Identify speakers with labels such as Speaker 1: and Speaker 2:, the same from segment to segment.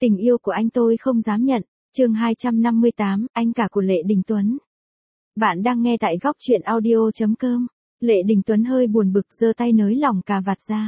Speaker 1: Tình yêu của anh tôi không dám nhận. Chương 258, anh cả của Lệ Đình Tuấn. Bạn đang nghe tại góc truyện audio.com. Lệ Đình Tuấn hơi buồn bực giơ tay nới lỏng cà vạt ra.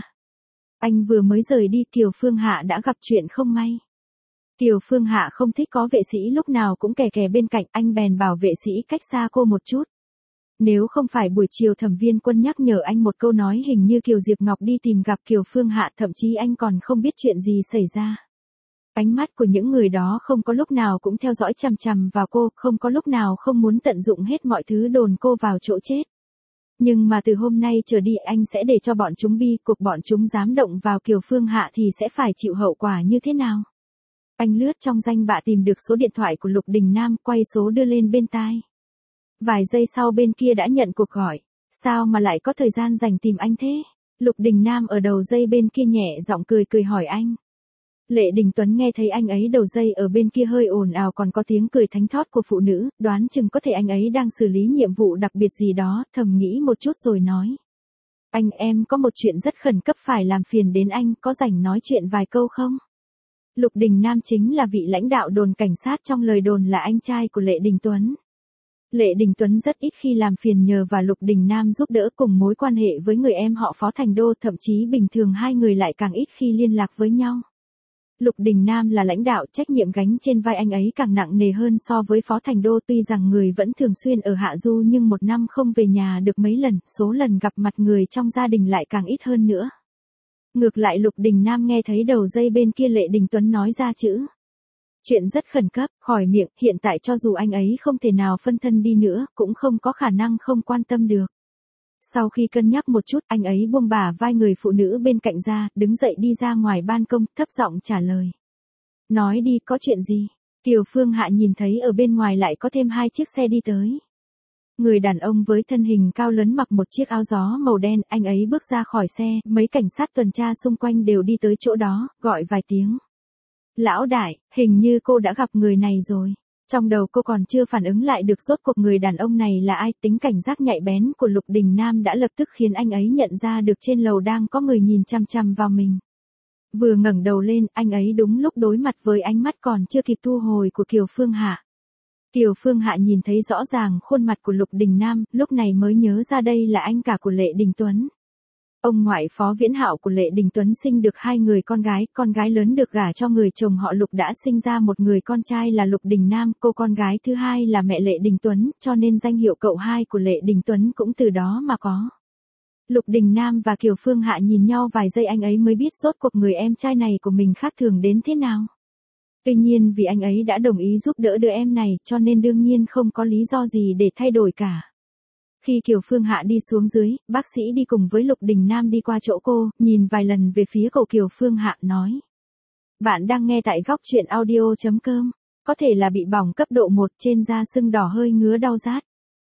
Speaker 1: Anh vừa mới rời đi, Kiều Phương Hạ đã gặp chuyện không may. Kiều Phương Hạ không thích có vệ sĩ lúc nào cũng kè kè bên cạnh, anh bèn bảo vệ sĩ cách xa cô một chút. Nếu không phải buổi chiều Thẩm Viên Quân nhắc nhở anh một câu nói hình như Kiều Diệp Ngọc đi tìm gặp Kiều Phương Hạ, thậm chí anh còn không biết chuyện gì xảy ra. Ánh mắt của những người đó không có lúc nào cũng theo dõi chằm chằm vào cô, không có lúc nào không muốn tận dụng hết mọi thứ đồn cô vào chỗ chết. Nhưng mà từ hôm nay trở đi anh sẽ để cho bọn chúng bi cuộc, bọn chúng dám động vào Kiều Phương Hạ thì sẽ phải chịu hậu quả như thế nào. Anh lướt trong danh bạ tìm được số điện thoại của Lục Đình Nam, quay số đưa lên bên tai. Vài giây sau bên kia đã nhận cuộc gọi. Sao mà lại có thời gian dành tìm anh thế? Lục Đình Nam ở đầu dây bên kia nhẹ giọng cười hỏi anh. Lệ Đình Tuấn nghe thấy anh ấy đầu dây ở bên kia hơi ồn ào, còn có tiếng cười thánh thót của phụ nữ, đoán chừng có thể anh ấy đang xử lý nhiệm vụ đặc biệt gì đó, thầm nghĩ một chút rồi nói. Anh, em có một chuyện rất khẩn cấp phải làm phiền đến anh, có rảnh nói chuyện vài câu không? Lục Đình Nam chính là vị lãnh đạo đồn cảnh sát, trong lời đồn là anh trai của Lệ Đình Tuấn. Lệ Đình Tuấn rất ít khi làm phiền nhờ và Lục Đình Nam giúp đỡ, cùng mối quan hệ với người em họ Phó Thành Đô, thậm chí bình thường hai người lại càng ít khi liên lạc với nhau. Lục Đình Nam là lãnh đạo, trách nhiệm gánh trên vai anh ấy càng nặng nề hơn so với Phó Thành Đô, tuy rằng người vẫn thường xuyên ở Hạ Du nhưng một năm không về nhà được mấy lần, số lần gặp mặt người trong gia đình lại càng ít hơn nữa. Ngược lại Lục Đình Nam nghe thấy đầu dây bên kia Lệ Đình Tuấn nói ra chữ. Chuyện rất khẩn cấp, khỏi miệng, hiện tại cho dù anh ấy không thể nào phân thân đi nữa, cũng không có khả năng không quan tâm được. Sau khi cân nhắc một chút, anh ấy buông bả vai người phụ nữ bên cạnh ra, đứng dậy đi ra ngoài ban công, thấp giọng trả lời. Nói đi, có chuyện gì? Kiều Phương Hạ nhìn thấy ở bên ngoài lại có thêm 2 chiếc xe đi tới. Người đàn ông với thân hình cao lớn mặc một chiếc áo gió màu đen, anh ấy bước ra khỏi xe, mấy cảnh sát tuần tra xung quanh đều đi tới chỗ đó, gọi vài tiếng. Lão đại, hình như cô đã gặp người này rồi. Trong đầu cô còn chưa phản ứng lại được rốt cuộc người đàn ông này là ai, tính cảnh giác nhạy bén của Lục Đình Nam đã lập tức khiến anh ấy nhận ra được trên lầu đang có người nhìn chằm chằm vào mình. Vừa ngẩng đầu lên, anh ấy đúng lúc đối mặt với ánh mắt còn chưa kịp thu hồi của Kiều Phương Hạ. Kiều Phương Hạ nhìn thấy rõ ràng khuôn mặt của Lục Đình Nam, lúc này mới nhớ ra đây là anh cả của Lệ Đình Tuấn. Ông ngoại Phó Viễn Hạo của Lệ Đình Tuấn sinh được 2 người con gái lớn được gả cho người chồng họ Lục đã sinh ra một người con trai là Lục Đình Nam, cô con gái thứ hai là mẹ Lệ Đình Tuấn, cho nên danh hiệu cậu hai của Lệ Đình Tuấn cũng từ đó mà có. Lục Đình Nam và Kiều Phương Hạ nhìn nhau vài giây, anh ấy mới biết rốt cuộc người em trai này của mình khác thường đến thế nào. Tuy nhiên vì anh ấy đã đồng ý giúp đỡ đứa em này, cho nên đương nhiên không có lý do gì để thay đổi cả. Khi Kiều Phương Hạ đi xuống dưới, bác sĩ đi cùng với Lục Đình Nam đi qua chỗ cô, nhìn vài lần về phía cậu Kiều Phương Hạ nói. Bạn đang nghe tại góc truyện audio.com, có thể là bị bỏng cấp độ 1, trên da sưng đỏ hơi ngứa đau rát.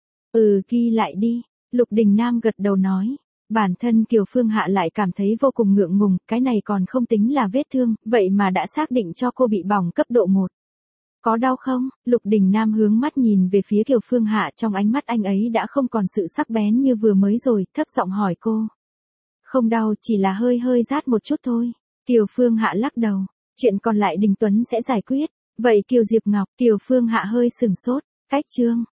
Speaker 1: Ghi lại đi, Lục Đình Nam gật đầu nói. Bản thân Kiều Phương Hạ lại cảm thấy vô cùng ngượng ngùng, cái này còn không tính là vết thương, vậy mà đã xác định cho cô bị bỏng cấp độ 1. Có đau không? Lục Đình Nam hướng mắt nhìn về phía Kiều Phương Hạ, trong ánh mắt anh ấy đã không còn sự sắc bén như vừa mới rồi, thấp giọng hỏi cô. Không đau, chỉ là hơi rát một chút thôi. Kiều Phương Hạ lắc đầu, chuyện còn lại Đình Tuấn sẽ giải quyết. Vậy Kiều Diệp Ngọc, Kiều Phương Hạ hơi sửng sốt, cách chương.